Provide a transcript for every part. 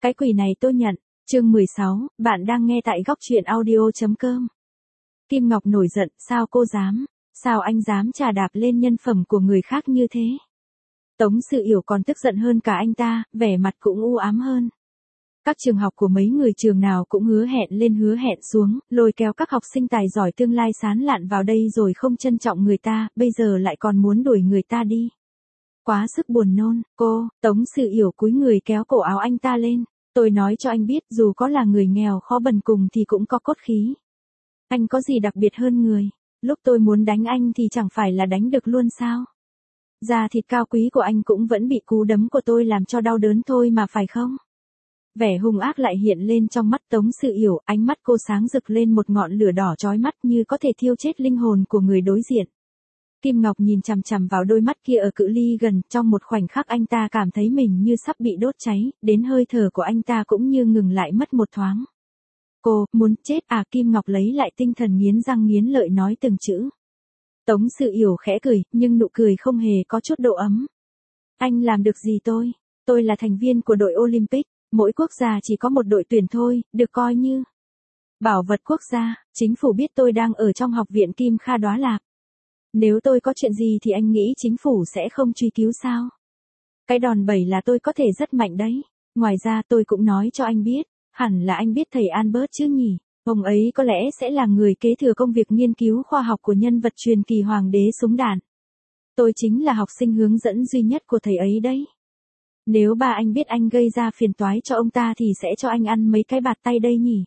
Cái quỷ này tôi nhận. Chương 16, bạn đang nghe tại góc truyện audio.com. Kim Ngọc nổi giận, sao cô dám? Sao anh dám chà đạp lên nhân phẩm của người khác như thế? Tống Sự Yểu còn tức giận hơn cả anh ta, vẻ mặt cũng u ám hơn. Các trường học của mấy người trường nào cũng hứa hẹn lên hứa hẹn xuống, lôi kéo các học sinh tài giỏi tương lai sán lạn vào đây rồi không trân trọng người ta, bây giờ lại còn muốn đuổi người ta đi. Quá sức buồn nôn, cô. Tống Sự Yểu cúi người kéo cổ áo anh ta lên. Tôi nói cho anh biết dù có là người nghèo khó bần cùng thì cũng có cốt khí. Anh có gì đặc biệt hơn người? Lúc tôi muốn đánh anh thì chẳng phải là đánh được luôn sao? Da thịt cao quý của anh cũng vẫn bị cú đấm của tôi làm cho đau đớn thôi mà phải không? Vẻ hung ác lại hiện lên trong mắt Tống Sự Yểu, ánh mắt cô sáng rực lên một ngọn lửa đỏ chói mắt như có thể thiêu chết linh hồn của người đối diện. Kim Ngọc nhìn chằm chằm vào đôi mắt kia ở cự ly gần, trong một khoảnh khắc anh ta cảm thấy mình như sắp bị đốt cháy, đến hơi thở của anh ta cũng như ngừng lại mất một thoáng. Cô, muốn chết à? Kim Ngọc lấy lại tinh thần nghiến răng nghiến lợi nói từng chữ. Tống Sự Yểu khẽ cười, nhưng nụ cười không hề có chút độ ấm. Anh làm được gì tôi? Tôi là thành viên của đội Olympic, mỗi quốc gia chỉ có một đội tuyển thôi, được coi như bảo vật quốc gia, chính phủ biết tôi đang ở trong học viện Kim Kha Đóa Lạc. Nếu tôi có chuyện gì thì anh nghĩ chính phủ sẽ không truy cứu sao? Cái đòn bẩy là tôi có thể rất mạnh đấy. Ngoài ra tôi cũng nói cho anh biết, hẳn là anh biết thầy Albert chứ nhỉ? Ông ấy có lẽ sẽ là người kế thừa công việc nghiên cứu khoa học của nhân vật truyền kỳ hoàng đế súng đạn. Tôi chính là học sinh hướng dẫn duy nhất của thầy ấy đấy. Nếu ba anh biết anh gây ra phiền toái cho ông ta thì sẽ cho anh ăn mấy cái bạt tay đây nhỉ?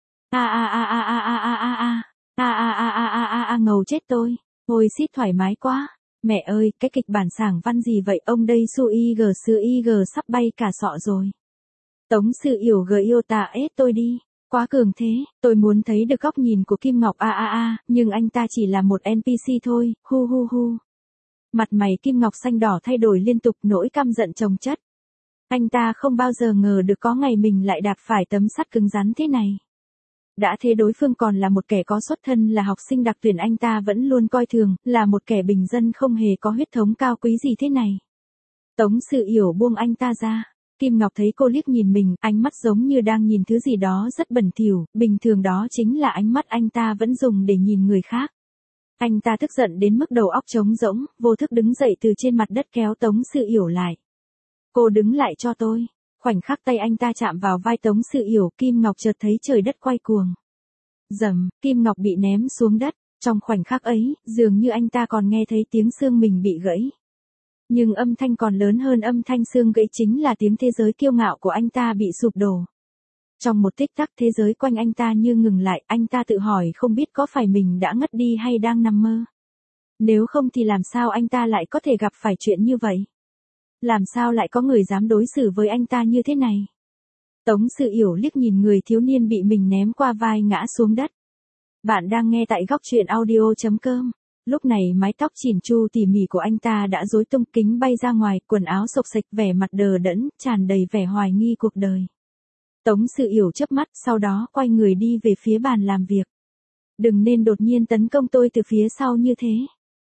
Ngầu chết tôi. Ôi xít thoải mái quá. Mẹ ơi, cái kịch bản sảng văn gì vậy? Ông đây su ig sắp bay cả sọ rồi. Tống Sự Yểu yêu ta ết tôi đi. Quá cường thế, tôi muốn thấy được góc nhìn của Kim Ngọc nhưng anh ta chỉ là một NPC thôi, hu. Mặt mày Kim Ngọc xanh đỏ thay đổi liên tục, nỗi căm giận chồng chất. Anh ta không bao giờ ngờ được có ngày mình lại đạp phải tấm sắt cứng rắn thế này. Đã thế đối phương còn là một kẻ có xuất thân là học sinh đặc tuyển, anh ta vẫn luôn coi thường, là một kẻ bình dân không hề có huyết thống cao quý gì thế này. Tống Sự Yểu buông anh ta ra. Kim Ngọc thấy cô liếc nhìn mình, ánh mắt giống như đang nhìn thứ gì đó rất bẩn thỉu, bình thường đó chính là ánh mắt anh ta vẫn dùng để nhìn người khác. Anh ta tức giận đến mức đầu óc trống rỗng, vô thức đứng dậy từ trên mặt đất kéo Tống Sự Yểu lại. Cô đứng lại cho tôi. Khoảnh khắc tay anh ta chạm vào vai Tống Sự Yểu, Kim Ngọc chợt thấy trời đất quay cuồng. Rầm, Kim Ngọc bị ném xuống đất. Trong khoảnh khắc ấy, dường như anh ta còn nghe thấy tiếng xương mình bị gãy. Nhưng âm thanh còn lớn hơn âm thanh xương gãy chính là tiếng thế giới kiêu ngạo của anh ta bị sụp đổ. Trong một tích tắc thế giới quanh anh ta như ngừng lại, anh ta tự hỏi không biết có phải mình đã ngất đi hay đang nằm mơ. Nếu không thì làm sao anh ta lại có thể gặp phải chuyện như vậy? Làm sao lại có người dám đối xử với anh ta như thế này? Tống Sự Yểu liếc nhìn người thiếu niên bị mình ném qua vai ngã xuống đất. Bạn đang nghe tại góc truyện audio.com. Lúc này mái tóc chỉn chu tỉ mỉ của anh ta đã rối tung, kính bay ra ngoài, quần áo xộc xệch, vẻ mặt đờ đẫn, tràn đầy vẻ hoài nghi cuộc đời. Tống Sự Yểu chớp mắt, sau đó quay người đi về phía bàn làm việc. Đừng nên đột nhiên tấn công tôi từ phía sau như thế.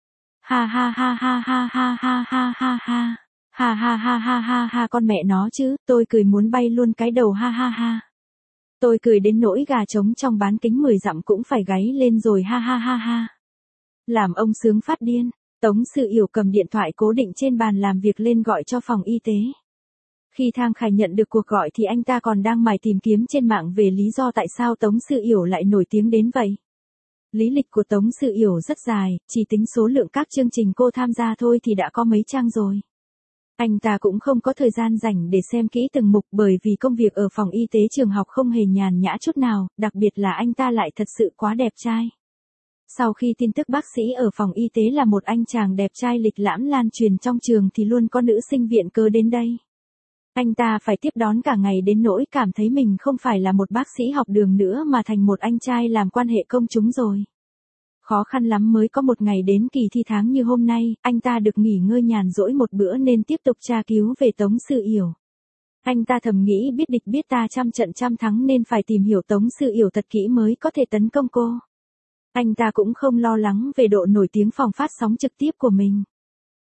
Ha, con mẹ nó chứ, tôi cười muốn bay luôn cái đầu ha. Tôi cười đến nỗi gà trống trong bán kính 10 dặm cũng phải gáy lên rồi ha. Làm ông sướng phát điên. Tống Sự Yểu cầm điện thoại cố định trên bàn làm việc lên gọi cho phòng y tế. Khi Thang Khải nhận được cuộc gọi thì anh ta còn đang mải tìm kiếm trên mạng về lý do tại sao Tống Sự Yểu lại nổi tiếng đến vậy. Lý lịch của Tống Sự Yểu rất dài, chỉ tính số lượng các chương trình cô tham gia thôi thì đã có mấy trang rồi. Anh ta cũng không có thời gian rảnh để xem kỹ từng mục bởi vì công việc ở phòng y tế trường học không hề nhàn nhã chút nào, đặc biệt là anh ta lại thật sự quá đẹp trai. Sau khi tin tức bác sĩ ở phòng y tế là một anh chàng đẹp trai lịch lãm lan truyền trong trường thì luôn có nữ sinh viện cớ đến đây. Anh ta phải tiếp đón cả ngày đến nỗi cảm thấy mình không phải là một bác sĩ học đường nữa mà thành một anh trai làm quan hệ công chúng rồi. Khó khăn lắm mới có một ngày đến kỳ thi tháng như hôm nay, anh ta được nghỉ ngơi nhàn rỗi một bữa nên tiếp tục tra cứu về Tống Sự Yểu. Anh ta thầm nghĩ biết địch biết ta trăm trận trăm thắng nên phải tìm hiểu Tống Sự Yểu thật kỹ mới có thể tấn công cô. Anh ta cũng không lo lắng về độ nổi tiếng phòng phát sóng trực tiếp của mình.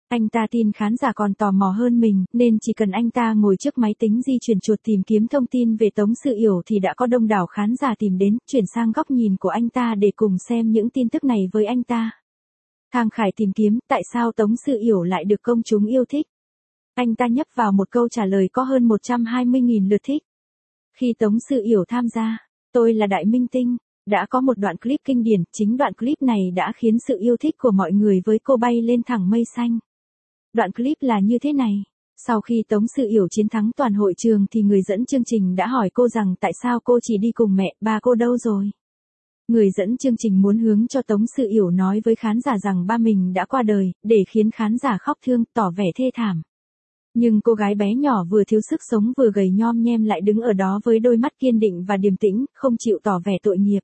Anh ta tin khán giả còn tò mò hơn mình, nên chỉ cần anh ta ngồi trước máy tính di chuyển chuột tìm kiếm thông tin về Tống Sự Yểu thì đã có đông đảo khán giả tìm đến, chuyển sang góc nhìn của anh ta để cùng xem những tin tức này với anh ta. Thang Khải tìm kiếm, tại sao Tống Sự Yểu lại được công chúng yêu thích? Anh ta nhấp vào một câu trả lời có hơn 120.000 lượt thích. Khi Tống Sự Yểu tham gia, tôi là đại minh tinh, đã có một đoạn clip kinh điển, chính đoạn clip này đã khiến sự yêu thích của mọi người với cô bay lên thẳng mây xanh. Đoạn clip là như thế này. Sau khi Tống Sự Yểu chiến thắng toàn hội trường thì người dẫn chương trình đã hỏi cô rằng tại sao cô chỉ đi cùng mẹ, ba cô đâu rồi? Người dẫn chương trình muốn hướng cho Tống Sự Yểu nói với khán giả rằng ba mình đã qua đời, để khiến khán giả khóc thương, tỏ vẻ thê thảm. Nhưng cô gái bé nhỏ vừa thiếu sức sống vừa gầy nhom nhem lại đứng ở đó với đôi mắt kiên định và điềm tĩnh, không chịu tỏ vẻ tội nghiệp.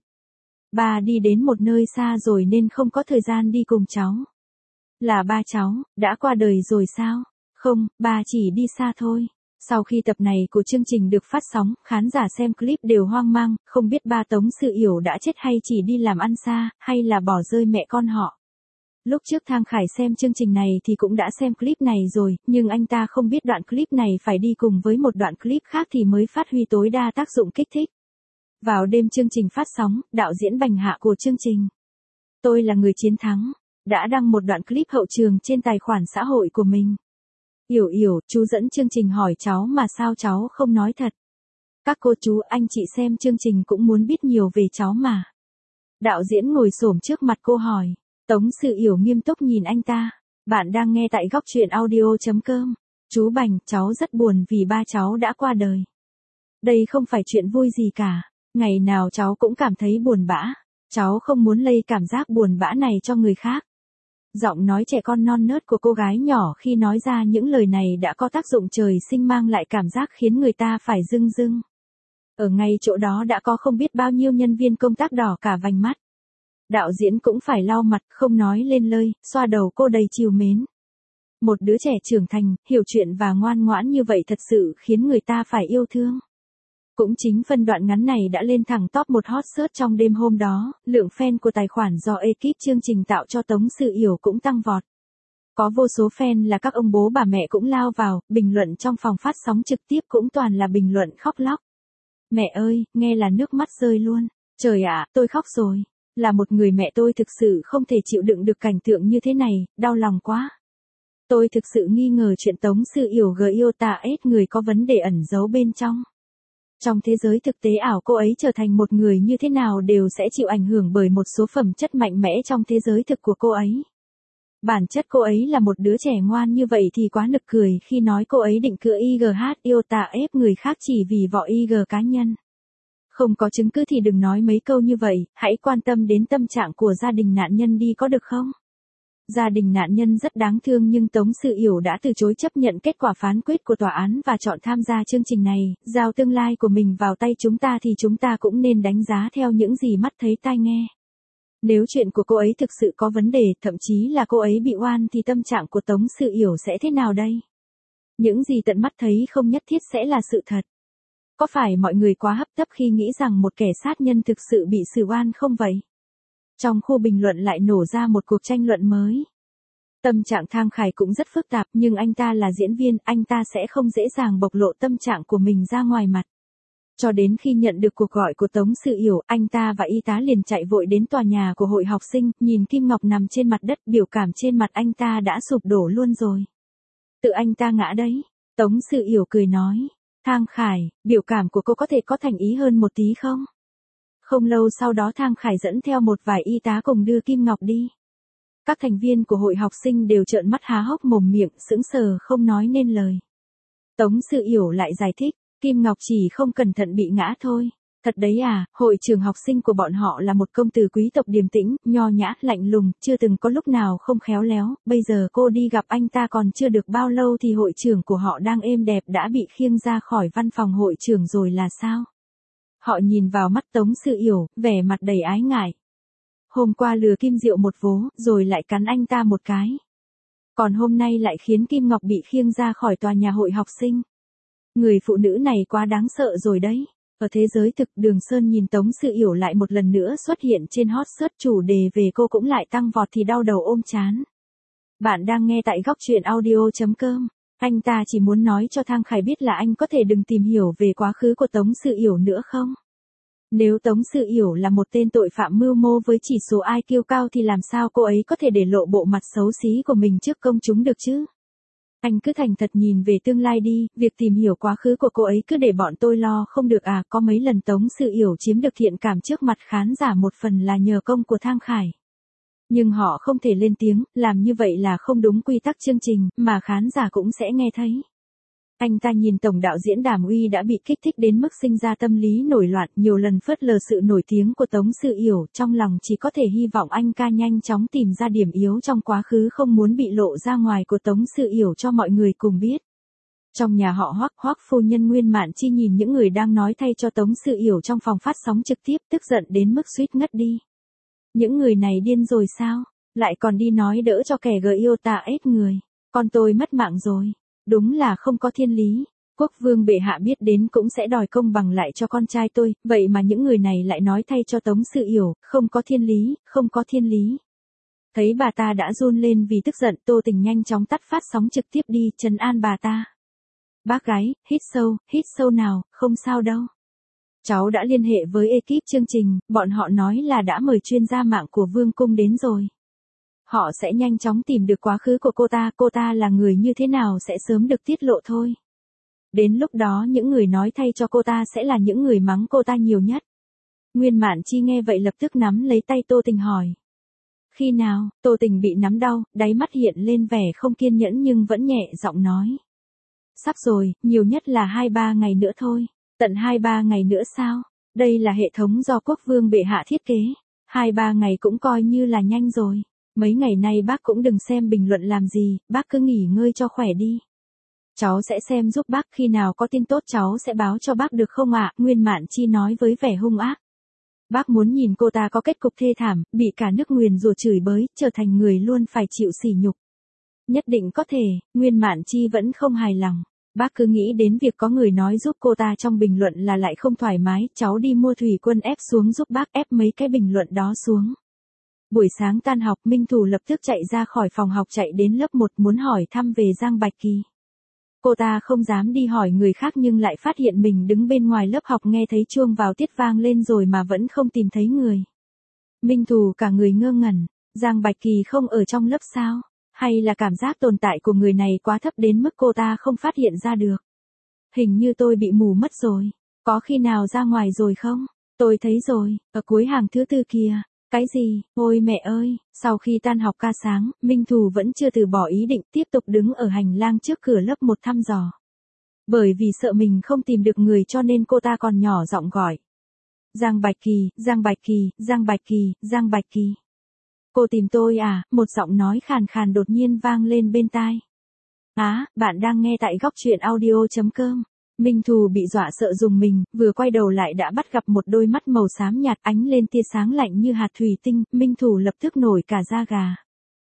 Ba đi đến một nơi xa rồi nên không có thời gian đi cùng cháu. Là ba cháu, đã qua đời rồi sao? Không, ba chỉ đi xa thôi. Sau khi tập này của chương trình được phát sóng, khán giả xem clip đều hoang mang, không biết ba Tống Sự Yểu đã chết hay chỉ đi làm ăn xa, hay là bỏ rơi mẹ con họ. Lúc trước Thang Khải xem chương trình này thì cũng đã xem clip này rồi, nhưng anh ta không biết đoạn clip này phải đi cùng với một đoạn clip khác thì mới phát huy tối đa tác dụng kích thích. Vào đêm chương trình phát sóng, đạo diễn Bành Hạ của chương trình Tôi là người chiến thắng đã đăng một đoạn clip hậu trường trên tài khoản xã hội của mình. Yểu Yểu, chú dẫn chương trình hỏi cháu mà sao cháu không nói thật? Các cô chú anh chị xem chương trình cũng muốn biết nhiều về cháu mà. Đạo diễn ngồi xổm trước mặt cô hỏi. Tống Sự Yểu nghiêm túc nhìn anh ta. Bạn đang nghe tại góc truyện audio.com. Chú Bành, cháu rất buồn vì ba cháu đã qua đời. Đây không phải chuyện vui gì cả. Ngày nào cháu cũng cảm thấy buồn bã. Cháu không muốn lây cảm giác buồn bã này cho người khác. Giọng nói trẻ con non nớt của cô gái nhỏ khi nói ra những lời này đã có tác dụng trời sinh mang lại cảm giác khiến người ta phải rưng rưng. Ở ngay chỗ đó đã có không biết bao nhiêu nhân viên công tác đỏ cả vành mắt. Đạo diễn cũng phải lau mặt, không nói lên lời, xoa đầu cô đầy trìu mến. Một đứa trẻ trưởng thành, hiểu chuyện và ngoan ngoãn như vậy thật sự khiến người ta phải yêu thương. Cũng chính phân đoạn ngắn này đã lên thẳng top 1 hot search trong đêm hôm đó, lượng fan của tài khoản do ekip chương trình tạo cho Tống Sự Yểu cũng tăng vọt. Có vô số fan là các ông bố bà mẹ cũng lao vào, bình luận trong phòng phát sóng trực tiếp cũng toàn là bình luận khóc lóc. Mẹ ơi, nghe là nước mắt rơi luôn. Trời ạ, tôi khóc rồi. Là một người mẹ tôi thực sự không thể chịu đựng được cảnh tượng như thế này, đau lòng quá. Tôi thực sự nghi ngờ chuyện Tống Sự Yểu Giota S người có vấn đề ẩn giấu bên trong. Trong thế giới thực tế ảo cô ấy trở thành một người như thế nào đều sẽ chịu ảnh hưởng bởi một số phẩm chất mạnh mẽ trong thế giới thực của cô ấy. Bản chất cô ấy là một đứa trẻ ngoan như vậy thì quá nực cười khi nói cô ấy định cựa Iota ép người khác chỉ vì vỏ IG cá nhân. Không có chứng cứ thì đừng nói mấy câu như vậy, hãy quan tâm đến tâm trạng của gia đình nạn nhân đi có được không? Gia đình nạn nhân rất đáng thương nhưng Tống Sự Yểu đã từ chối chấp nhận kết quả phán quyết của tòa án và chọn tham gia chương trình này, giao tương lai của mình vào tay chúng ta thì chúng ta cũng nên đánh giá theo những gì mắt thấy tai nghe. Nếu chuyện của cô ấy thực sự có vấn đề, thậm chí là cô ấy bị oan thì tâm trạng của Tống Sự Yểu sẽ thế nào đây? Những gì tận mắt thấy không nhất thiết sẽ là sự thật. Có phải mọi người quá hấp tấp khi nghĩ rằng một kẻ sát nhân thực sự bị xử oan không vậy? Trong khu bình luận lại nổ ra một cuộc tranh luận mới. Tâm trạng Thang Khải cũng rất phức tạp nhưng anh ta là diễn viên, anh ta sẽ không dễ dàng bộc lộ tâm trạng của mình ra ngoài mặt. Cho đến khi nhận được cuộc gọi của Tống Sự Yểu, anh ta và y tá liền chạy vội đến tòa nhà của hội học sinh, nhìn Kim Ngọc nằm trên mặt đất, biểu cảm trên mặt anh ta đã sụp đổ luôn rồi. Tự anh ta ngã đấy. Tống Sự Yểu cười nói. Thang Khải, biểu cảm của cô có thể có thành ý hơn một tí không? Không lâu sau đó Thang Khải dẫn theo một vài y tá cùng đưa Kim Ngọc đi. Các thành viên của hội học sinh đều trợn mắt há hốc mồm miệng, sững sờ không nói nên lời. Tống Sự Yểu lại giải thích, Kim Ngọc chỉ không cẩn thận bị ngã thôi. Thật đấy à, hội trưởng học sinh của bọn họ là một công tử quý tộc điềm tĩnh, nho nhã, lạnh lùng, chưa từng có lúc nào không khéo léo, bây giờ cô đi gặp anh ta còn chưa được bao lâu thì hội trưởng của họ đang êm đẹp đã bị khiêng ra khỏi văn phòng hội trưởng rồi là sao? Họ nhìn vào mắt Tống Sự Yểu, vẻ mặt đầy ái ngại. Hôm qua lừa Kim Diệu một vố, rồi lại cắn anh ta một cái. Còn hôm nay lại khiến Kim Ngọc bị khiêng ra khỏi tòa nhà hội học sinh. Người phụ nữ này quá đáng sợ rồi đấy. Ở thế giới thực, Đường Sơn nhìn Tống Sự Yểu lại một lần nữa xuất hiện trên hot search, chủ đề về cô cũng lại tăng vọt thì đau đầu ôm chán. Bạn đang nghe tại góc truyện audio.com. Anh ta chỉ muốn nói cho Thang Khải biết là anh có thể đừng tìm hiểu về quá khứ của Tống Sự Yểu nữa không? Nếu Tống Sự Yểu là một tên tội phạm mưu mô với chỉ số IQ cao thì làm sao cô ấy có thể để lộ bộ mặt xấu xí của mình trước công chúng được chứ? Anh cứ thành thật nhìn về tương lai đi, việc tìm hiểu quá khứ của cô ấy cứ để bọn tôi lo không được à? Có mấy lần Tống Sự Yểu chiếm được thiện cảm trước mặt khán giả một phần là nhờ công của Thang Khải. Nhưng họ không thể lên tiếng, làm như vậy là không đúng quy tắc chương trình, mà khán giả cũng sẽ nghe thấy. Anh ta nhìn tổng đạo diễn Đàm Uy đã bị kích thích đến mức sinh ra tâm lý nổi loạn, nhiều lần phớt lờ sự nổi tiếng của Tống Sự Yểu, trong lòng chỉ có thể hy vọng anh ca nhanh chóng tìm ra điểm yếu trong quá khứ không muốn bị lộ ra ngoài của Tống Sự Yểu cho mọi người cùng biết. Trong nhà họ Hoắc phu nhân Nguyên Mạn Chi nhìn những người đang nói thay cho Tống Sự Yểu trong phòng phát sóng trực tiếp, tức giận đến mức suýt ngất đi. Những người này điên rồi sao? Lại còn đi nói đỡ cho kẻ yêu ta ép người. Con tôi mất mạng rồi. Đúng là không có thiên lý. Quốc vương bệ hạ biết đến cũng sẽ đòi công bằng lại cho con trai tôi, vậy mà những người này lại nói thay cho Tống Sự Yểu, không có thiên lý, không có thiên lý. Thấy bà ta đã run lên vì tức giận, Tô Tình nhanh chóng tắt phát sóng trực tiếp đi, trấn an bà ta. Bác gái, hít sâu nào, không sao đâu. Cháu đã liên hệ với ekip chương trình, bọn họ nói là đã mời chuyên gia mạng của Vương cung đến rồi. Họ sẽ nhanh chóng tìm được quá khứ của cô ta là người như thế nào sẽ sớm được tiết lộ thôi. Đến lúc đó những người nói thay cho cô ta sẽ là những người mắng cô ta nhiều nhất. Nguyên Mạn Chi nghe vậy lập tức nắm lấy tay Tô Tình hỏi. Khi nào? Tô Tình bị nắm đau, đáy mắt hiện lên vẻ không kiên nhẫn nhưng vẫn nhẹ giọng nói. Sắp rồi, nhiều nhất là 2-3 ngày nữa thôi. Tận 2-3 ngày nữa sao? Đây là hệ thống do quốc vương bệ hạ thiết kế. 2-3 ngày cũng coi như là nhanh rồi. Mấy ngày nay bác cũng đừng xem bình luận làm gì, bác cứ nghỉ ngơi cho khỏe đi. Cháu sẽ xem giúp bác, khi nào có tin tốt cháu sẽ báo cho bác được không ạ? Nguyên Mạn Chi nói với vẻ hung ác. Bác muốn nhìn cô ta có kết cục thê thảm, bị cả nước nguyền rủa chửi bới, trở thành người luôn phải chịu sỉ nhục. Nhất định có thể, Nguyên Mạn Chi vẫn không hài lòng. Bác cứ nghĩ đến việc có người nói giúp cô ta trong bình luận là lại không thoải mái, cháu đi mua thủy quân ép xuống giúp bác, ép mấy cái bình luận đó xuống. Buổi sáng tan học, Minh Thù lập tức chạy ra khỏi phòng học chạy đến lớp 1 muốn hỏi thăm về Giang Bạch Kỳ. Cô ta không dám đi hỏi người khác nhưng lại phát hiện mình đứng bên ngoài lớp học nghe thấy chuông vào tiết vang lên rồi mà vẫn không tìm thấy người. Minh Thù cả người ngơ ngẩn, Giang Bạch Kỳ không ở trong lớp sao? Hay là cảm giác tồn tại của người này quá thấp đến mức cô ta không phát hiện ra được? Hình như tôi bị mù mất rồi. Có khi nào ra ngoài rồi không? Tôi thấy rồi, ở cuối hàng thứ 4 kìa. Cái gì? Ôi mẹ ơi, sau khi tan học ca sáng, Minh Thù vẫn chưa từ bỏ ý định tiếp tục đứng ở hành lang trước cửa lớp 1 thăm dò. Bởi vì sợ mình không tìm được người cho nên cô ta còn nhỏ giọng gọi. Giang Bạch Kỳ, Giang Bạch Kỳ, Giang Bạch Kỳ, Giang Bạch Kỳ. Cô tìm tôi à? Một giọng nói khàn khàn đột nhiên vang lên bên tai. Bạn đang nghe tại góc truyện audio.com. Minh Thù bị dọa sợ rùng mình, vừa quay đầu lại đã bắt gặp một đôi mắt màu xám nhạt ánh lên tia sáng lạnh như hạt thủy tinh, Minh Thù lập tức nổi cả da gà.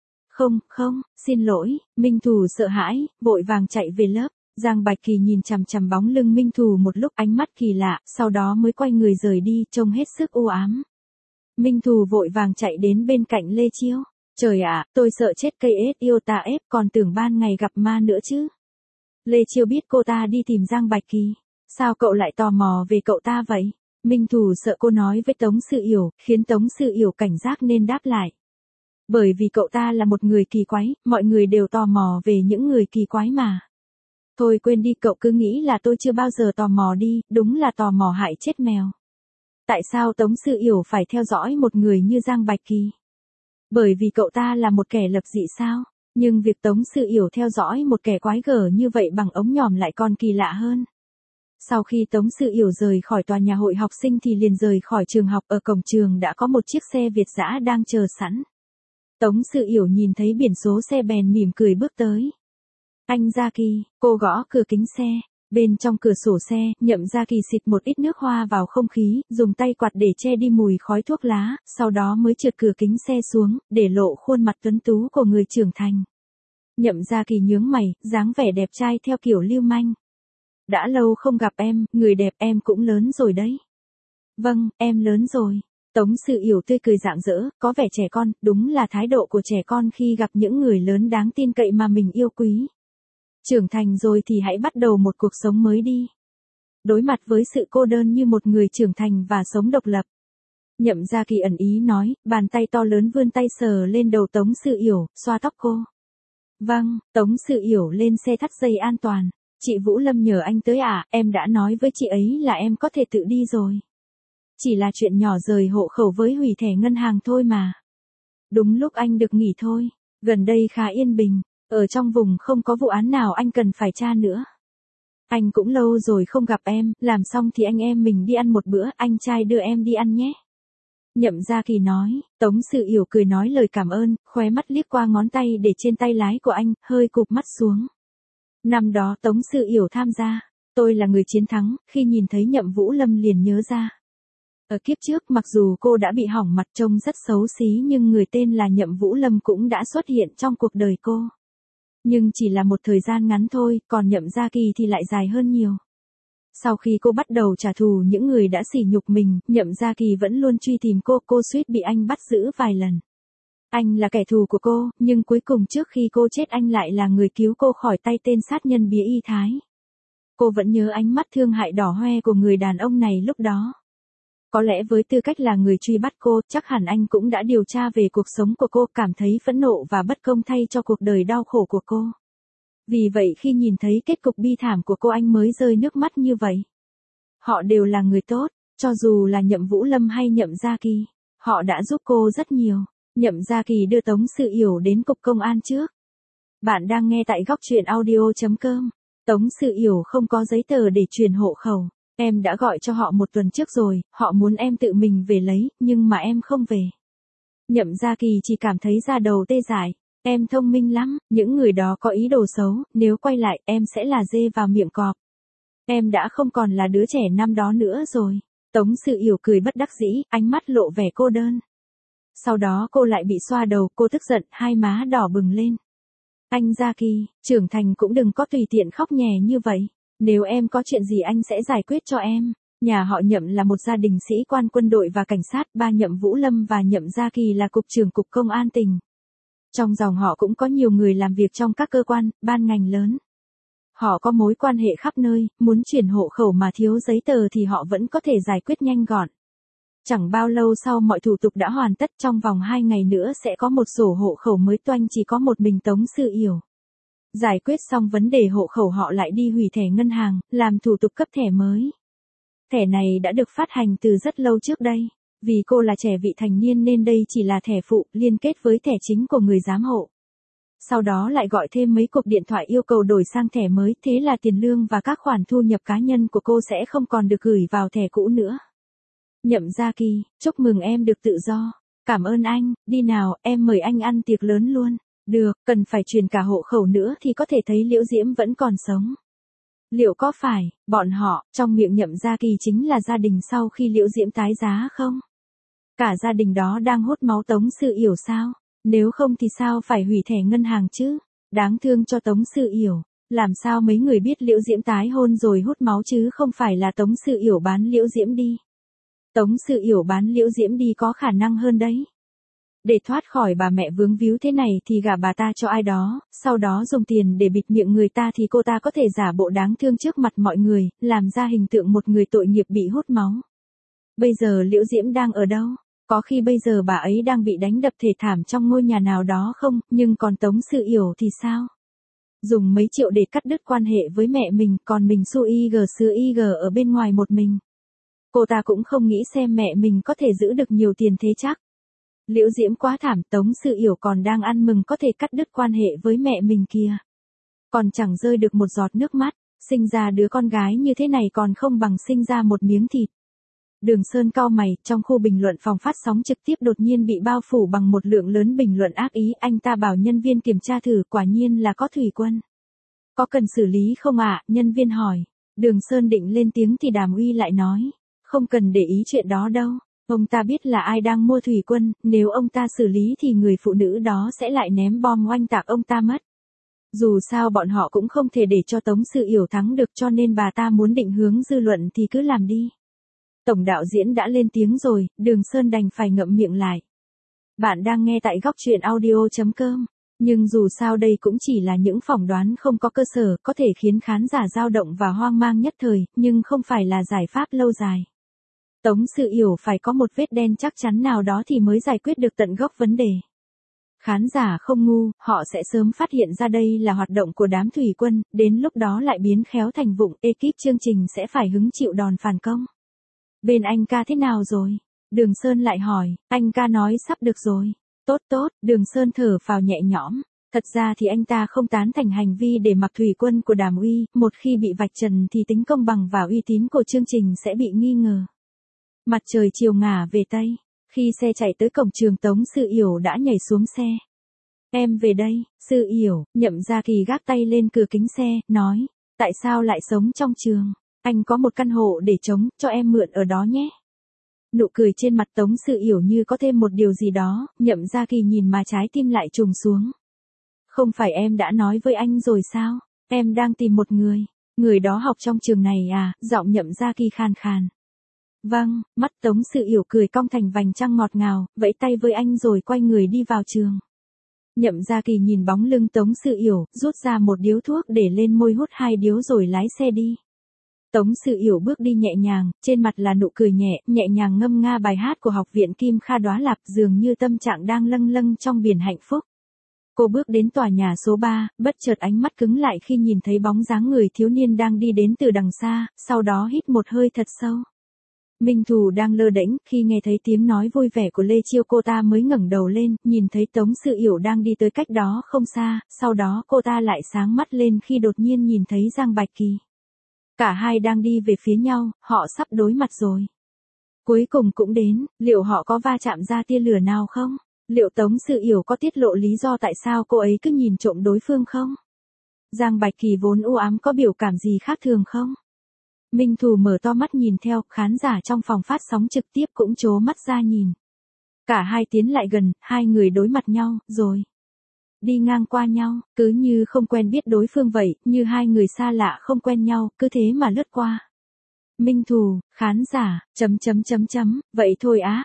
Không, xin lỗi, Minh Thù sợ hãi, vội vàng chạy về lớp. Giang Bạch Kỳ nhìn chằm chằm bóng lưng Minh Thù một lúc, ánh mắt kỳ lạ, sau đó mới quay người rời đi, trông hết sức u ám. Minh Thù vội vàng chạy đến bên cạnh Lê Chiêu. Trời ạ, tôi sợ chết cây ếch yêu ta ép, còn tưởng ban ngày gặp ma nữa chứ. Lê Chiêu biết cô ta đi tìm Giang Bạch Kỳ. Sao cậu lại tò mò về cậu ta vậy? Minh Thù sợ cô nói với Tống Sự Yểu, khiến Tống Sự Yểu cảnh giác nên đáp lại. Bởi vì cậu ta là một người kỳ quái, mọi người đều tò mò về những người kỳ quái mà. Thôi quên đi, cậu cứ nghĩ là tôi chưa bao giờ tò mò đi, đúng là tò mò hại chết mèo. Tại sao Tống Sự Yểu phải theo dõi một người như Giang Bạch Kỳ? Bởi vì cậu ta là một kẻ lập dị sao? Nhưng việc Tống Sự Yểu theo dõi một kẻ quái gở như vậy bằng ống nhòm lại còn kỳ lạ hơn. Sau khi Tống Sự Yểu rời khỏi tòa nhà hội học sinh thì liền rời khỏi trường học, ở cổng trường đã có một chiếc xe Việt dã đang chờ sẵn. Tống Sự Yểu nhìn thấy biển số xe bèn mỉm cười bước tới. Anh Gia Kỳ, cô gõ cửa kính xe. Bên trong cửa sổ xe, Nhậm Gia Kỳ xịt một ít nước hoa vào không khí, dùng tay quạt để che đi mùi khói thuốc lá, sau đó mới trượt cửa kính xe xuống, để lộ khuôn mặt tuấn tú của người trưởng thành. Nhậm Gia Kỳ nhướng mày, dáng vẻ đẹp trai theo kiểu lưu manh. Đã lâu không gặp em, người đẹp, em cũng lớn rồi đấy. Vâng, em lớn rồi. Tống Sự Yểu tươi cười rạng rỡ, có vẻ trẻ con, đúng là thái độ của trẻ con khi gặp những người lớn đáng tin cậy mà mình yêu quý. Trưởng thành rồi thì hãy bắt đầu một cuộc sống mới đi. Đối mặt với sự cô đơn như một người trưởng thành và sống độc lập. Nhậm Gia Kỳ ẩn ý nói, bàn tay to lớn vươn tay sờ lên đầu Tống Sự Yểu, xoa tóc cô. Vâng, Tống Sự Yểu lên xe thắt dây an toàn. Chị Vũ Lâm nhờ anh tới à, em đã nói với chị ấy là em có thể tự đi rồi. Chỉ là chuyện nhỏ rời hộ khẩu với hủy thẻ ngân hàng thôi mà. Đúng lúc anh được nghỉ thôi, gần đây khá yên bình, ở trong vùng không có vụ án nào anh cần phải tra nữa. Anh cũng lâu rồi không gặp em, làm xong thì anh em mình đi ăn một bữa, anh trai đưa em đi ăn nhé. Nhậm Gia Kỳ nói, Tống Sự Yểu cười nói lời cảm ơn, khóe mắt liếc qua ngón tay để trên tay lái của anh, hơi cụp mắt xuống. Năm đó Tống Sự Yểu tham gia, tôi là người chiến thắng, khi nhìn thấy Nhậm Vũ Lâm liền nhớ ra. Ở kiếp trước mặc dù cô đã bị hỏng mặt trông rất xấu xí nhưng người tên là Nhậm Vũ Lâm cũng đã xuất hiện trong cuộc đời cô. Nhưng chỉ là một thời gian ngắn thôi, còn Nhậm Gia Kỳ thì lại dài hơn nhiều. Sau khi cô bắt đầu trả thù những người đã sỉ nhục mình, Nhậm Gia Kỳ vẫn luôn truy tìm cô suýt bị anh bắt giữ vài lần. Anh là kẻ thù của cô, nhưng cuối cùng trước khi cô chết anh lại là người cứu cô khỏi tay tên sát nhân bía y Thái. Cô vẫn nhớ ánh mắt thương hại đỏ hoe của người đàn ông này lúc đó. Có lẽ với tư cách là người truy bắt cô, chắc hẳn anh cũng đã điều tra về cuộc sống của cô, cảm thấy phẫn nộ và bất công thay cho cuộc đời đau khổ của cô. Vì vậy khi nhìn thấy kết cục bi thảm của cô anh mới rơi nước mắt như vậy. Họ đều là người tốt, cho dù là Nhậm Vũ Lâm hay Nhậm Gia Kỳ, họ đã giúp cô rất nhiều. Nhậm Gia Kỳ đưa Tống Sự Yểu đến cục công an trước. Bạn đang nghe tại góc truyện audio.com. Tống Sự Yểu không có giấy tờ để chuyển hộ khẩu. Em đã gọi cho họ một tuần trước rồi, họ muốn em tự mình về lấy, nhưng mà em không về. Nhậm Gia Kỳ chỉ cảm thấy da đầu tê dại. Em thông minh lắm, những người đó có ý đồ xấu, nếu quay lại em sẽ là dê vào miệng cọp. Em đã không còn là đứa trẻ năm đó nữa rồi. Tống Sự Yểu cười bất đắc dĩ, ánh mắt lộ vẻ cô đơn. Sau đó cô lại bị xoa đầu, cô tức giận, hai má đỏ bừng lên. Anh Gia Kỳ, trưởng thành cũng đừng có tùy tiện khóc nhè như vậy. Nếu em có chuyện gì anh sẽ giải quyết cho em. Nhà họ Nhậm là một gia đình sĩ quan quân đội và cảnh sát, ba Nhậm Vũ Lâm và Nhậm Gia Kỳ là cục trưởng cục công an tỉnh. Trong dòng họ cũng có nhiều người làm việc trong các cơ quan, ban ngành lớn. Họ có mối quan hệ khắp nơi, muốn chuyển hộ khẩu mà thiếu giấy tờ thì họ vẫn có thể giải quyết nhanh gọn. Chẳng bao lâu sau mọi thủ tục đã hoàn tất, trong vòng 2 ngày nữa sẽ có một sổ hộ khẩu mới toanh, chỉ có một mình Tống Sự Yểu. Giải quyết xong vấn đề hộ khẩu họ lại đi hủy thẻ ngân hàng, làm thủ tục cấp thẻ mới. Thẻ này đã được phát hành từ rất lâu trước đây. Vì cô là trẻ vị thành niên nên đây chỉ là thẻ phụ, liên kết với thẻ chính của người giám hộ. Sau đó lại gọi thêm mấy cuộc điện thoại yêu cầu đổi sang thẻ mới, thế là tiền lương và các khoản thu nhập cá nhân của cô sẽ không còn được gửi vào thẻ cũ nữa. Nhậm Gia Kỳ, chúc mừng em được tự do. Cảm ơn anh, đi nào, em mời anh ăn tiệc lớn luôn. Được, cần phải truyền cả hộ khẩu nữa thì có thể thấy Liễu Diễm vẫn còn sống. Liệu có phải, bọn họ, trong miệng Nhậm Gia Kỳ chính là gia đình sau khi Liễu Diễm tái giá không? Cả gia đình đó đang hút máu Tống Sự Yểu sao? Nếu không thì sao phải hủy thẻ ngân hàng chứ? Đáng thương cho Tống Sự Yểu. Làm sao mấy người biết Liễu Diễm tái hôn rồi hút máu chứ không phải là Tống Sự Yểu bán Liễu Diễm đi. Tống Sự Yểu bán Liễu Diễm đi có khả năng hơn đấy. Để thoát khỏi bà mẹ vướng víu thế này thì gả bà ta cho ai đó, sau đó dùng tiền để bịt miệng người ta thì cô ta có thể giả bộ đáng thương trước mặt mọi người, làm ra hình tượng một người tội nghiệp bị hút máu. Bây giờ Liễu Diễm đang ở đâu? Có khi bây giờ bà ấy đang bị đánh đập thể thảm trong ngôi nhà nào đó không, nhưng còn Tống Sự Yểu thì sao? Dùng mấy triệu để cắt đứt quan hệ với mẹ mình, còn mình xu IG ở bên ngoài một mình. Cô ta cũng không nghĩ xem mẹ mình có thể giữ được nhiều tiền thế chắc. Liễu Diễm quá thảm, Tống Sự Yểu còn đang ăn mừng có thể cắt đứt quan hệ với mẹ mình kìa. Còn chẳng rơi được một giọt nước mắt, sinh ra đứa con gái như thế này còn không bằng sinh ra một miếng thịt. Đường Sơn cau mày, trong khu bình luận phòng phát sóng trực tiếp đột nhiên bị bao phủ bằng một lượng lớn bình luận ác ý, anh ta bảo nhân viên kiểm tra thử, quả nhiên là có thủy quân. Có cần xử lý không ạ? Nhân viên hỏi. Đường Sơn định lên tiếng thì Đàm Uy lại nói, không cần để ý chuyện đó đâu. Ông ta biết là ai đang mua thủy quân, nếu ông ta xử lý thì người phụ nữ đó sẽ lại ném bom oanh tạc ông ta mất. Dù sao bọn họ cũng không thể để cho Tống Sự Yểu thắng được cho nên bà ta muốn định hướng dư luận thì cứ làm đi. Tổng đạo diễn đã lên tiếng rồi, Đường Sơn đành phải ngậm miệng lại. Bạn đang nghe tại góc truyện audio.com. Nhưng dù sao đây cũng chỉ là những phỏng đoán không có cơ sở, có thể khiến khán giả dao động và hoang mang nhất thời, nhưng không phải là giải pháp lâu dài. Tống Sự Yểu phải có một vết đen chắc chắn nào đó thì mới giải quyết được tận gốc vấn đề. Khán giả không ngu, họ sẽ sớm phát hiện ra đây là hoạt động của đám thủy quân, đến lúc đó lại biến khéo thành vụng, ekip chương trình sẽ phải hứng chịu đòn phản công. Bên anh ca thế nào rồi? Đường Sơn lại hỏi, anh ca nói sắp được rồi. Tốt tốt, Đường Sơn thở phào nhẹ nhõm. Thật ra thì anh ta không tán thành hành vi để mặc thủy quân của Đàm Uy, một khi bị vạch trần thì tính công bằng và uy tín của chương trình sẽ bị nghi ngờ. Mặt trời chiều ngả về Tây, khi xe chạy tới cổng trường Tống Sự Yểu đã nhảy xuống xe. Em về đây, Sự Yểu, Nhậm Gia Kỳ gác tay lên cửa kính xe, nói, tại sao lại sống trong trường? Anh có một căn hộ để trống, cho em mượn ở đó nhé. Nụ cười trên mặt Tống Sự Yểu như có thêm một điều gì đó, Nhậm Gia Kỳ nhìn mà trái tim lại trùng xuống. Không phải em đã nói với anh rồi sao? Em đang tìm một người. Người đó học trong trường này à? Giọng Nhậm Gia Kỳ khàn khàn. Vâng, mắt Tống Sự Yểu cười cong thành vành trăng ngọt ngào, vẫy tay với anh rồi quay người đi vào trường. Nhậm Gia Kỳ nhìn bóng lưng Tống Sự Yểu, rút ra một điếu thuốc để lên môi hút 2 điếu rồi lái xe đi. Tống Sự Yểu bước đi nhẹ nhàng, trên mặt là nụ cười nhẹ nhàng ngâm nga bài hát của học viện Kim Kha Đóa Lạp, dường như tâm trạng đang lâng lâng trong biển hạnh phúc. Cô bước đến tòa nhà số 3, bất chợt ánh mắt cứng lại khi nhìn thấy bóng dáng người thiếu niên đang đi đến từ đằng xa, sau đó hít một hơi thật sâu. Minh Thù đang lơ đễnh, khi nghe thấy tiếng nói vui vẻ của Lê Chiêu cô ta mới ngẩng đầu lên, nhìn thấy Tống Sự Yểu đang đi tới cách đó không xa, sau đó cô ta lại sáng mắt lên khi đột nhiên nhìn thấy Giang Bạch Kỳ. Cả hai đang đi về phía nhau, họ sắp đối mặt rồi. Cuối cùng cũng đến, liệu họ có va chạm ra tia lửa nào không? Liệu Tống Sự Yểu có tiết lộ lý do tại sao cô ấy cứ nhìn trộm đối phương không? Giang Bạch Kỳ vốn u ám có biểu cảm gì khác thường không? Minh Thù mở to mắt nhìn theo, khán giả trong phòng phát sóng trực tiếp cũng trố mắt ra nhìn. Cả hai tiến lại gần, hai người đối mặt nhau, rồi đi ngang qua nhau, cứ như không quen biết đối phương vậy, như hai người xa lạ không quen nhau, cứ thế mà lướt qua. Minh Thù, khán giả, vậy thôi á,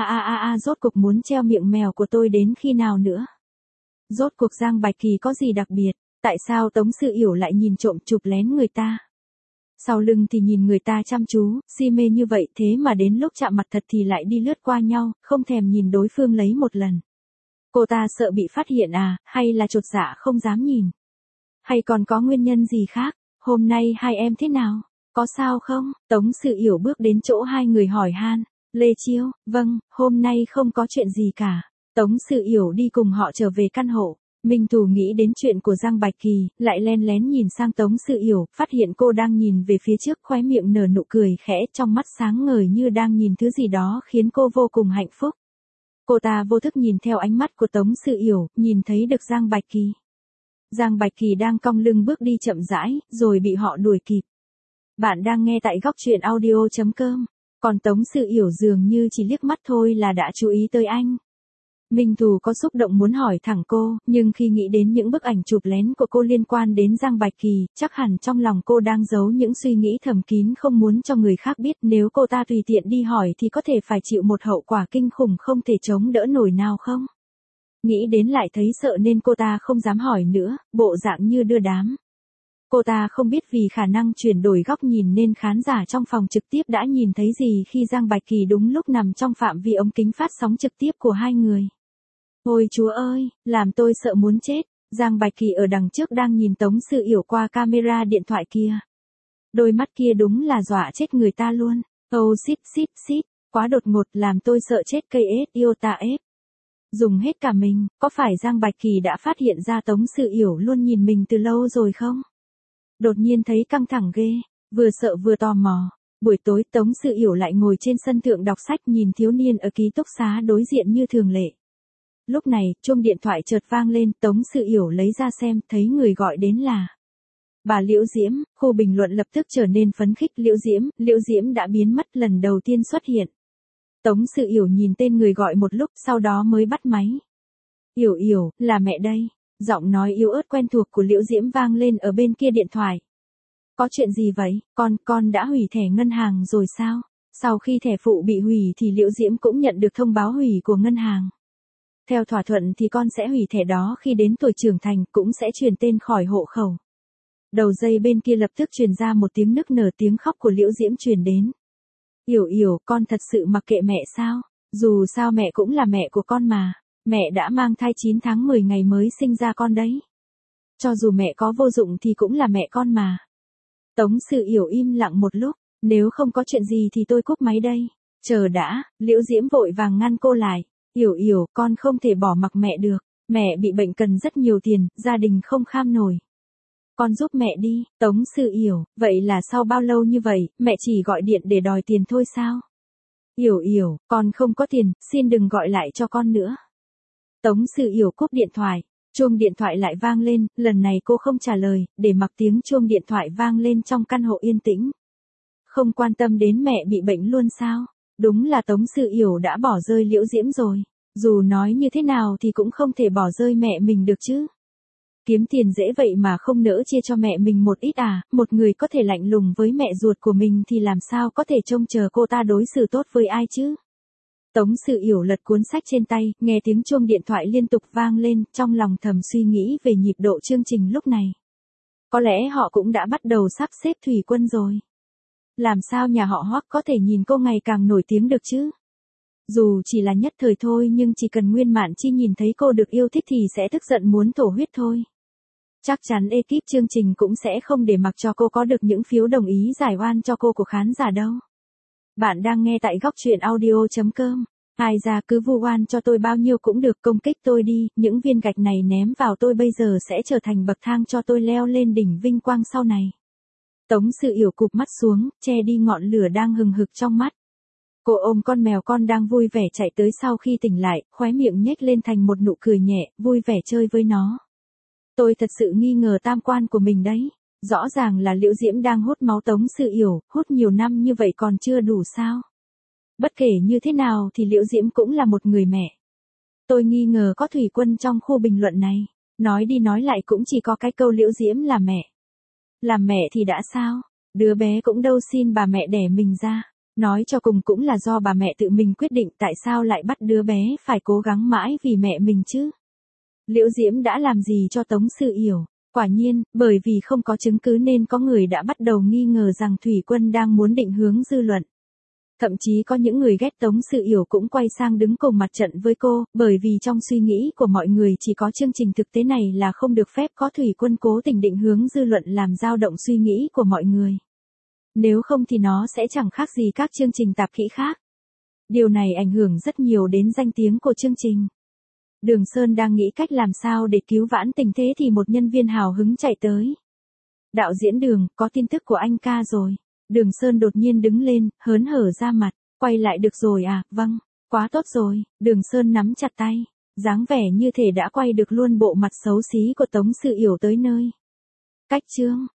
rốt cuộc muốn treo miệng mèo của tôi đến khi nào nữa? Rốt cuộc Giang Bạch Kỳ có gì đặc biệt, tại sao Tống Sự Yểu lại nhìn trộm chụp lén người ta? Sau lưng thì nhìn người ta chăm chú, si mê như vậy thế mà đến lúc chạm mặt thật thì lại đi lướt qua nhau, không thèm nhìn đối phương lấy một lần. Cô ta sợ bị phát hiện à, hay là chột dạ không dám nhìn? Hay còn có nguyên nhân gì khác? Hôm nay hai em thế nào? Có sao không? Tống Sự Yểu bước đến chỗ hai người hỏi han. Lê Chiêu, vâng, hôm nay không có chuyện gì cả. Tống Sự Yểu đi cùng họ trở về căn hộ. Minh Thù nghĩ đến chuyện của Giang Bạch Kỳ, lại len lén nhìn sang Tống Sự Yểu, phát hiện cô đang nhìn về phía trước, khóe miệng nở nụ cười khẽ, trong mắt sáng ngời như đang nhìn thứ gì đó khiến cô vô cùng hạnh phúc. Cô ta vô thức nhìn theo ánh mắt của Tống Sự Yểu, nhìn thấy được Giang Bạch Kỳ. Giang Bạch Kỳ đang cong lưng bước đi chậm rãi, rồi bị họ đuổi kịp. Bạn đang nghe tại góc truyện audio.com. Còn Tống Sự Yểu dường như chỉ liếc mắt thôi là đã chú ý tới anh. Minh Thù có xúc động muốn hỏi thẳng cô, nhưng khi nghĩ đến những bức ảnh chụp lén của cô liên quan đến Giang Bạch Kỳ, chắc hẳn trong lòng cô đang giấu những suy nghĩ thầm kín không muốn cho người khác biết, nếu cô ta tùy tiện đi hỏi thì có thể phải chịu một hậu quả kinh khủng không thể chống đỡ nổi nào không? Nghĩ đến lại thấy sợ nên cô ta không dám hỏi nữa, bộ dạng như đưa đám. Cô ta không biết vì khả năng chuyển đổi góc nhìn nên khán giả trong phòng trực tiếp đã nhìn thấy gì khi Giang Bạch Kỳ đúng lúc nằm trong phạm vi ống kính phát sóng trực tiếp của hai người. Ôi Chúa ơi, làm tôi sợ muốn chết. Giang Bạch Kỳ ở đằng trước đang nhìn Tống Sự Yểu qua camera điện thoại kia. Đôi mắt kia đúng là dọa chết người ta luôn. Oh shit, quá đột ngột làm tôi sợ chết cây ết iota ép. Dùng hết cả mình, có phải Giang Bạch Kỳ đã phát hiện ra Tống Sự Yểu luôn nhìn mình từ lâu rồi không? Đột nhiên thấy căng thẳng ghê, vừa sợ vừa tò mò. Buổi tối Tống Sự Yểu lại ngồi trên sân thượng đọc sách nhìn thiếu niên ở ký túc xá đối diện như thường lệ. Lúc này, chuông điện thoại chợt vang lên, Tống Sự Yểu lấy ra xem, thấy người gọi đến là bà Liễu Diễm. Khu bình luận lập tức trở nên phấn khích. Liễu Diễm đã biến mất lần đầu tiên xuất hiện. Tống Sự Yểu nhìn tên người gọi một lúc, sau đó mới bắt máy. Yểu, là mẹ đây. Giọng nói yếu ớt quen thuộc của Liễu Diễm vang lên ở bên kia điện thoại. Có chuyện gì vậy, con đã hủy thẻ ngân hàng rồi sao? Sau khi thẻ phụ bị hủy thì Liễu Diễm cũng nhận được thông báo hủy của ngân hàng. Theo thỏa thuận thì con sẽ hủy thẻ đó khi đến tuổi trưởng thành, cũng sẽ chuyển tên khỏi hộ khẩu. Đầu dây bên kia lập tức truyền ra một tiếng nức nở, tiếng khóc của Liễu Diễm truyền đến. Yểu Yểu, con thật sự mặc kệ mẹ sao? Dù sao mẹ cũng là mẹ của con mà. Mẹ đã mang thai 9 tháng 10 ngày mới sinh ra con đấy. Cho dù mẹ có vô dụng thì cũng là mẹ con mà. Tống Sự Yểu im lặng một lúc. Nếu không có chuyện gì thì tôi cúp máy đây. Chờ đã, Liễu Diễm vội vàng ngăn cô lại. Yểu Yểu, con không thể bỏ mặc mẹ được. Mẹ bị bệnh cần rất nhiều tiền, gia đình không kham nổi. Con giúp mẹ đi. Tống Sự Yểu, vậy là sau bao lâu như vậy, mẹ chỉ gọi điện để đòi tiền thôi sao? Yểu Yểu, con không có tiền, xin đừng gọi lại cho con nữa. Tống Sự Yểu cúp điện thoại. Chuông điện thoại lại vang lên, lần này cô không trả lời, để mặc tiếng chuông điện thoại vang lên trong căn hộ yên tĩnh. Không quan tâm đến mẹ bị bệnh luôn sao? Đúng là Tống Sự Yểu đã bỏ rơi Liễu Diễm rồi. Dù nói như thế nào thì cũng không thể bỏ rơi mẹ mình được chứ. Kiếm tiền dễ vậy mà không nỡ chia cho mẹ mình một ít à, một người có thể lạnh lùng với mẹ ruột của mình thì làm sao có thể trông chờ cô ta đối xử tốt với ai chứ? Tống Sự Yểu lật cuốn sách trên tay, nghe tiếng chuông điện thoại liên tục vang lên, trong lòng thầm suy nghĩ về nhịp độ chương trình lúc này. Có lẽ họ cũng đã bắt đầu sắp xếp Thủy Quân rồi. Làm sao nhà họ Hoắc có thể nhìn cô ngày càng nổi tiếng được chứ? Dù chỉ là nhất thời thôi nhưng chỉ cần Nguyên Mạn Chi nhìn thấy cô được yêu thích thì sẽ tức giận muốn thổ huyết thôi. Chắc chắn ekip chương trình cũng sẽ không để mặc cho cô có được những phiếu đồng ý giải oan cho cô của khán giả đâu. Bạn đang nghe tại góc truyện audio.com. Ai ra cứ vu oan cho tôi bao nhiêu cũng được, công kích tôi đi, những viên gạch này ném vào tôi bây giờ sẽ trở thành bậc thang cho tôi leo lên đỉnh vinh quang sau này. Tống Sự Yểu cụp mắt xuống, che đi ngọn lửa đang hừng hực trong mắt. Cô ôm con mèo con đang vui vẻ chạy tới, sau khi tỉnh lại, khóe miệng nhếch lên thành một nụ cười nhẹ, vui vẻ chơi với nó. Tôi thật sự nghi ngờ tam quan của mình đấy. Rõ ràng là Liễu Diễm đang hút máu Tống Sự Yểu, hút nhiều năm như vậy còn chưa đủ sao? Bất kể như thế nào thì Liễu Diễm cũng là một người mẹ. Tôi nghi ngờ có Thủy Quân trong khu bình luận này. Nói đi nói lại cũng chỉ có cái câu Liễu Diễm là mẹ. Làm mẹ thì đã sao? Đứa bé cũng đâu xin bà mẹ đẻ mình ra. Nói cho cùng cũng là do bà mẹ tự mình quyết định, tại sao lại bắt đứa bé phải cố gắng mãi vì mẹ mình chứ? Liễu Diễm đã làm gì cho Tống Sự Yểu? Quả nhiên, bởi vì không có chứng cứ nên có người đã bắt đầu nghi ngờ rằng Thủy Quân đang muốn định hướng dư luận. Thậm chí có những người ghét Tống Sự Yểu cũng quay sang đứng cùng mặt trận với cô, bởi vì trong suy nghĩ của mọi người chỉ có chương trình thực tế này là không được phép có Thủy Quân cố tình định hướng dư luận làm dao động suy nghĩ của mọi người. Nếu không thì nó sẽ chẳng khác gì các chương trình tạp kỹ khác. Điều này ảnh hưởng rất nhiều đến danh tiếng của chương trình. Đường Sơn đang nghĩ cách làm sao để cứu vãn tình thế thì một nhân viên hào hứng chạy tới. Đạo diễn Đường, có tin tức của anh ca rồi. Đường Sơn đột nhiên đứng lên, hớn hở ra mặt. Quay lại được rồi à? Vâng, quá tốt rồi. Đường Sơn nắm chặt tay. Dáng vẻ như thể đã quay được luôn bộ mặt xấu xí của Tống Sự Yểu tới nơi. Cách chương.